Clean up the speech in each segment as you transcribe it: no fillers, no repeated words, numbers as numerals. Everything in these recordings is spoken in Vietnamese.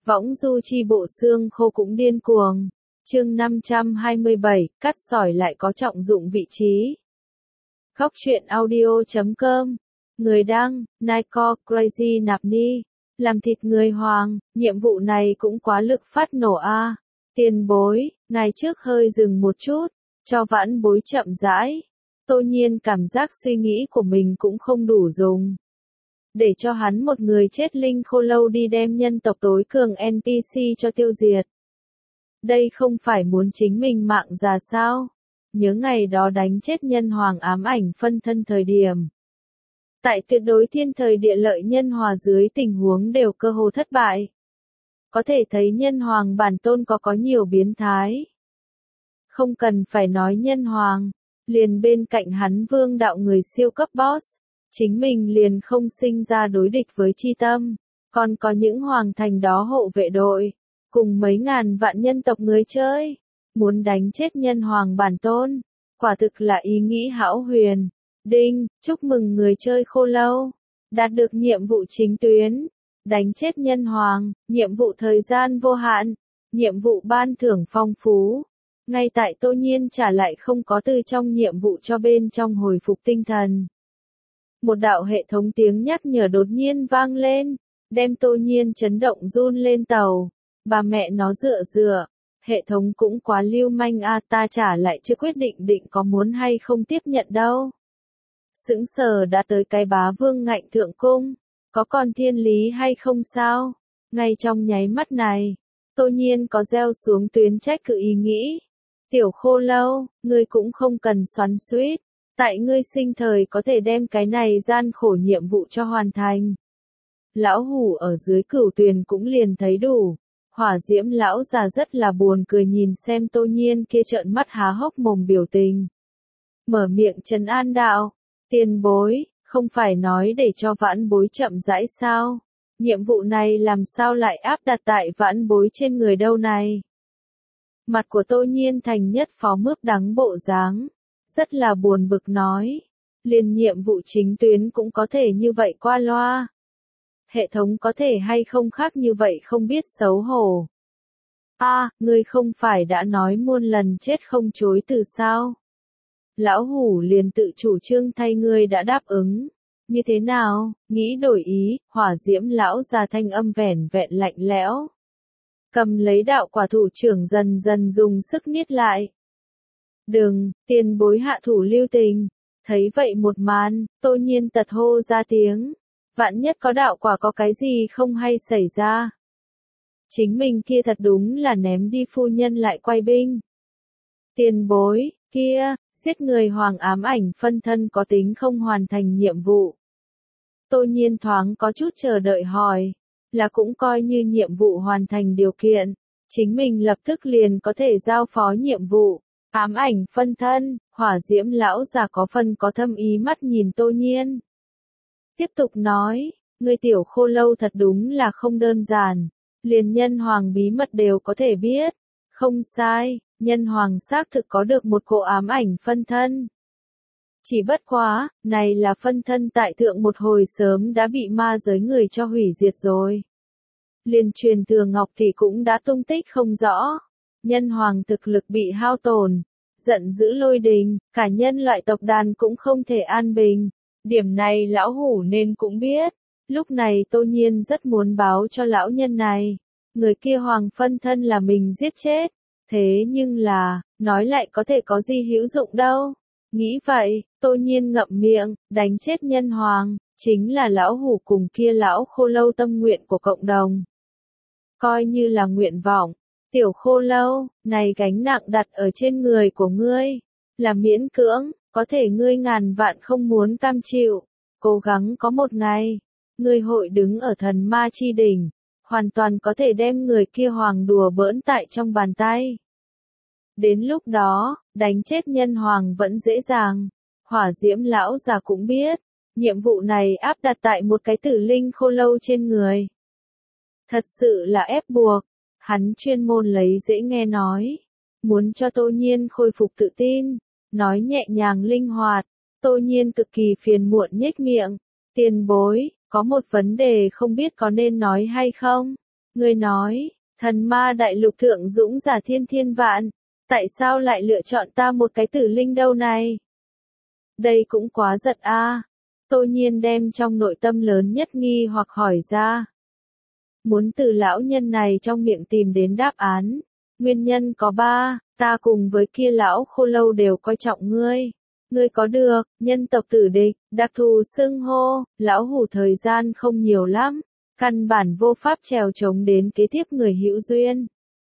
Võng du chi bộ xương khô cũng điên cuồng. Chương 527, cắt sỏi lại có trọng dụng vị trí. Góc truyện audio.com. Người đăng, Nico Crazy Nạp Ni. Làm thịt người Hoàng, nhiệm vụ này cũng quá lực phát nổ a. Tiền bối, ngày trước hơi dừng một chút, cho vãn bối chậm rãi. Tô Nhiên cảm giác suy nghĩ của mình cũng không đủ dùng. Để cho hắn một người chết linh khô lâu đi đem nhân tộc tối cường NPC cho tiêu diệt. Đây không phải muốn chính mình mạng già sao? Nhớ ngày đó đánh chết nhân hoàng ám ảnh phân thân thời điểm. Tại tuyệt đối thiên thời địa lợi nhân hòa dưới tình huống đều cơ hồ thất bại. Có thể thấy nhân hoàng bản tôn có nhiều biến thái. Không cần phải nói nhân hoàng, liền bên cạnh hắn vương đạo người siêu cấp boss. Chính mình liền không sinh ra đối địch với chi tâm, còn có những hoàng thành đó hộ vệ đội, cùng mấy ngàn vạn nhân tộc người chơi, muốn đánh chết nhân hoàng bản tôn, quả thực là ý nghĩ hão huyền. Đinh, chúc mừng người chơi khô lâu, đạt được nhiệm vụ chính tuyến, đánh chết nhân hoàng, nhiệm vụ thời gian vô hạn, nhiệm vụ ban thưởng phong phú. Ngay tại Tô Nhiên trả lại không có từ trong nhiệm vụ cho bên trong hồi phục tinh thần. Một đạo hệ thống tiếng nhắc nhở đột nhiên vang lên, đem Tô Nhiên chấn động run lên tàu. Bà mẹ nó dựa, hệ thống cũng quá lưu manh a, ta trả lại chưa quyết định có muốn hay không tiếp nhận đâu. Sững sờ đã tới cái bá vương ngạnh thượng cung, có còn thiên lý hay không sao? Ngay trong nháy mắt này, Tô Nhiên có gieo xuống tuyến trách cứ ý nghĩ. Tiểu khô lâu, ngươi cũng không cần xoắn xuýt. Tại ngươi sinh thời có thể đem cái này gian khổ nhiệm vụ cho hoàn thành. Lão hủ ở dưới cửu tuyền cũng liền thấy đủ. Hỏa diễm lão già rất là buồn cười nhìn xem Tô Nhiên kia trợn mắt há hốc mồm biểu tình. Mở miệng trấn an đạo, tiền bối, không phải nói để cho vãn bối chậm rãi sao? Nhiệm vụ này làm sao lại áp đặt tại vãn bối trên người đâu này? Mặt của Tô Nhiên thành nhất phó mướp đắng bộ dáng. Rất là buồn bực nói, liền nhiệm vụ chính tuyến cũng có thể như vậy qua loa. Hệ thống có thể hay không khác như vậy không biết xấu hổ. Ngươi không phải đã nói muôn lần chết không chối từ sao? Lão hủ liền tự chủ trương thay ngươi đã đáp ứng. Như thế nào, nghĩ đổi ý, hỏa diễm lão già thanh âm vẻn vẹn lạnh lẽo. Cầm lấy đạo quả thủ trưởng dần dần dùng sức niết lại. Đừng, tiền bối hạ thủ lưu tình. Thấy vậy một màn, Tô Nhiên tật hô ra tiếng. Vạn nhất có đạo quả có cái gì không hay xảy ra. Chính mình kia thật đúng là ném đi phu nhân lại quay binh. Tiền bối, kia, giết người hoàng ám ảnh phân thân có tính không hoàn thành nhiệm vụ. Tô Nhiên thoáng có chút chờ đợi hỏi, là cũng coi như nhiệm vụ hoàn thành điều kiện. Chính mình lập tức liền có thể giao phó nhiệm vụ. Ám ảnh phân thân, hỏa diễm lão già có phần có thâm ý mắt nhìn Tô Nhiên. Tiếp tục nói, người tiểu khô lâu thật đúng là không đơn giản, liền nhân hoàng bí mật đều có thể biết. Không sai, nhân hoàng xác thực có được một cỗ ám ảnh phân thân. Chỉ bất quá, này là phân thân tại thượng một hồi sớm đã bị ma giới người cho hủy diệt rồi. Liền truyền thừa ngọc thì cũng đã tung tích không rõ. Nhân hoàng thực lực bị hao tổn, giận dữ lôi đình, cả nhân loại tộc đàn cũng không thể an bình. Điểm này lão hủ nên cũng biết. Lúc này Tô Nhiên rất muốn báo cho lão nhân này. Người kia hoàng phân thân là mình giết chết. Thế nhưng là, nói lại có thể có gì hữu dụng đâu. Nghĩ vậy, Tô Nhiên ngậm miệng, đánh chết nhân hoàng, chính là lão hủ cùng kia lão khô lâu tâm nguyện của cộng đồng. Coi như là nguyện vọng. Tiểu khô lâu, này gánh nặng đặt ở trên người của ngươi, là miễn cưỡng, có thể ngươi ngàn vạn không muốn cam chịu, cố gắng có một ngày, ngươi hội đứng ở thần ma chi đỉnh, hoàn toàn có thể đem người kia hoàng đùa bỡn tại trong bàn tay. Đến lúc đó, đánh chết nhân hoàng vẫn dễ dàng, hỏa diễm lão già cũng biết, nhiệm vụ này áp đặt tại một cái tử linh khô lâu trên người. Thật sự là ép buộc. Hắn chuyên môn lấy dễ nghe nói, muốn cho Tô Nhiên khôi phục tự tin, nói nhẹ nhàng linh hoạt. Tô Nhiên cực kỳ phiền muộn nhếch miệng, tiền bối, có một vấn đề không biết có nên nói hay không. Ngươi nói, thần ma đại lục thượng dũng giả thiên thiên vạn, tại sao lại lựa chọn ta một cái tử linh đâu này? Đây cũng quá giật a. Tô Nhiên đem trong nội tâm lớn nhất nghi hoặc hỏi ra. Muốn từ lão nhân này trong miệng tìm đến đáp án. Nguyên nhân có ba, ta cùng với kia lão khô lâu đều coi trọng ngươi. Ngươi có được, nhân tộc tử địch, đặc thù xưng hô, lão hủ thời gian không nhiều lắm. Căn bản vô pháp trèo chống đến kế tiếp người hữu duyên.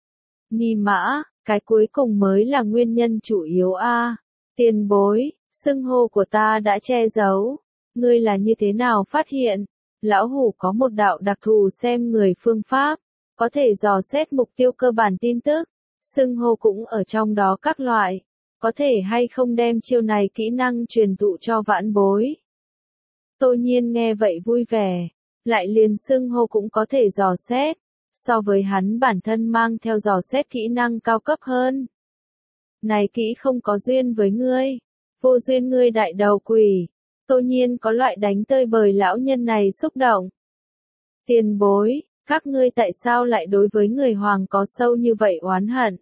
Ni mã, cái cuối cùng mới là nguyên nhân chủ yếu a. Tiền bối, xưng hô của ta đã che giấu. Ngươi là như thế nào phát hiện? Lão hủ có một đạo đặc thù xem người phương pháp, có thể dò xét mục tiêu cơ bản tin tức, xưng hô cũng ở trong đó các loại, có thể hay không đem chiêu này kỹ năng truyền thụ cho vãn bối. Tô Nhiên nghe vậy vui vẻ, lại liền xưng hô cũng có thể dò xét, so với hắn bản thân mang theo dò xét kỹ năng cao cấp hơn. Này kỹ không có duyên với ngươi, vô duyên ngươi đại đầu quỷ. Tô Nhiên có loại đánh tơi bời lão nhân này xúc động. Tiền bối, các ngươi tại sao lại đối với người hoàng có sâu như vậy oán hận?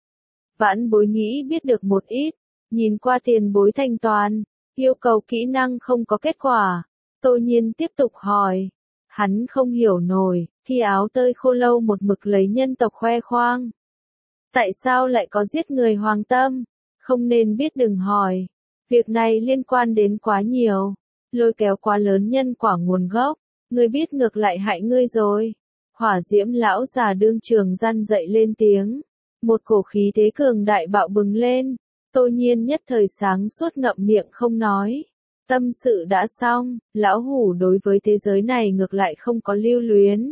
Vãn bối nghĩ biết được một ít, nhìn qua tiền bối thanh toàn, yêu cầu kỹ năng không có kết quả. Tô Nhiên tiếp tục hỏi. Hắn không hiểu nổi, khi áo tơi khô lâu một mực lấy nhân tộc khoe khoang. Tại sao lại có giết người hoàng tâm? Không nên biết đừng hỏi. Việc này liên quan đến quá nhiều, lôi kéo quá lớn nhân quả nguồn gốc, ngươi biết ngược lại hại ngươi rồi. Hỏa diễm lão già đương trường răn dậy lên tiếng, một cổ khí thế cường đại bạo bừng lên, Tô Nhiên nhất thời sáng suốt ngậm miệng không nói. Tâm sự đã xong, lão hủ đối với thế giới này ngược lại không có lưu luyến.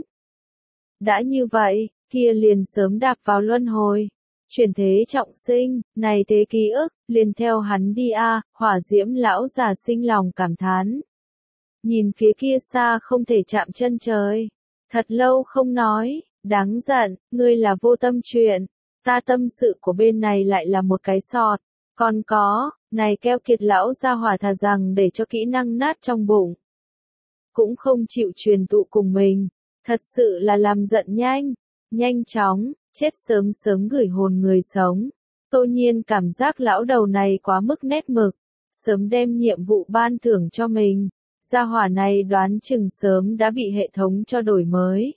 Đã như vậy, kia liền sớm đạp vào luân hồi. Chuyển thế trọng sinh, này thế ký ức, liền theo hắn đi a. Hỏa diễm lão già sinh lòng cảm thán. Nhìn phía kia xa không thể chạm chân trời. Thật lâu không nói, đáng giận, ngươi là vô tâm chuyện. Ta tâm sự của bên này lại là một cái sọt. Còn có, này keo kiệt lão gia hỏa thà rằng để cho kỹ năng nát trong bụng. Cũng không chịu truyền tụ cùng mình. Thật sự là làm giận nhanh chóng. Chết sớm sớm gửi hồn người sống. Tô Nhiên cảm giác lão đầu này quá mức nét mực, sớm đem nhiệm vụ ban thưởng cho mình. Gia hỏa này đoán chừng sớm đã bị hệ thống cho đổi mới.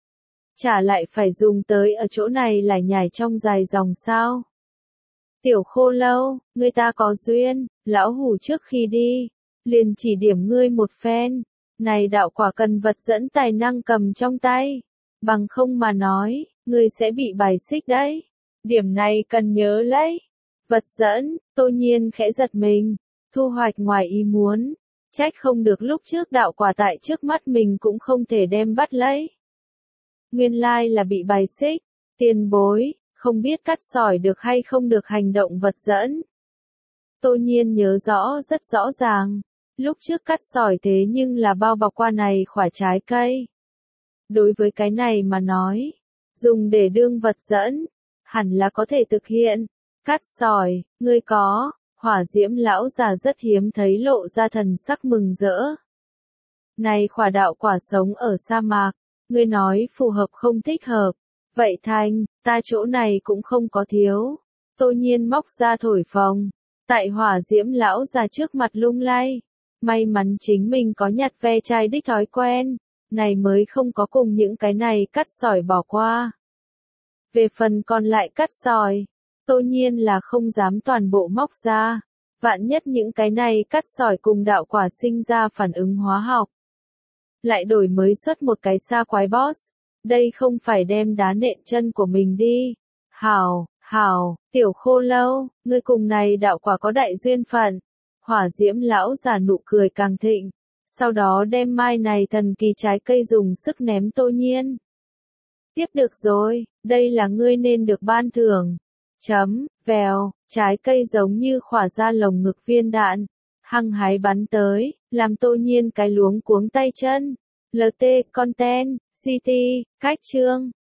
Chả lại phải dùng tới ở chỗ này lại nhảy trong dài dòng sao. Tiểu khô lâu, người ta có duyên, lão hủ trước khi đi, liền chỉ điểm ngươi một phen. Này đạo quả cần vật dẫn tài năng cầm trong tay, bằng không mà nói. Ngươi sẽ bị bài xích đấy. Điểm này cần nhớ lấy. Vật dẫn, Tô Nhiên khẽ giật mình. Thu hoạch ngoài ý muốn. Trách không được lúc trước đạo quả tại trước mắt mình cũng không thể đem bắt lấy. Nguyên lai là bị bài xích. Tiền bối, không biết cắt sỏi được hay không được hành động vật dẫn. Tô Nhiên nhớ rõ rất rõ ràng. Lúc trước cắt sỏi thế nhưng là bao bọc qua này khỏa trái cây. Đối với cái này mà nói. Dùng để đương vật dẫn, hẳn là có thể thực hiện. Cắt sỏi, ngươi có, hỏa diễm lão già rất hiếm thấy lộ ra thần sắc mừng rỡ. Này khỏa đạo quả sống ở sa mạc, ngươi nói phù hợp không thích hợp. Vậy thành, ta chỗ này cũng không có thiếu. Tô Nhiên móc ra thổi phồng, tại hỏa diễm lão già trước mặt lung lay. May mắn chính mình có nhặt ve chai đích thói quen. Này mới không có cùng những cái này cắt sỏi bỏ qua. Về phần còn lại cắt sỏi, Tô Nhiên là không dám toàn bộ móc ra. Vạn nhất những cái này cắt sỏi cùng đạo quả sinh ra phản ứng hóa học. Lại đổi mới xuất một cái sa quái boss. Đây không phải đem đá nện chân của mình đi. Hảo, tiểu khô lâu, ngươi cùng này đạo quả có đại duyên phận. Hỏa diễm lão già nụ cười càng thịnh. Sau đó đem mai này thần kỳ trái cây dùng sức ném Tô Nhiên. Tiếp được rồi, đây là ngươi nên được ban thưởng. Vèo, trái cây giống như khỏa ra lồng ngực viên đạn. Hăng hái bắn tới, làm Tô Nhiên cái luống cuống tay chân. LT, content, CT, cách chương.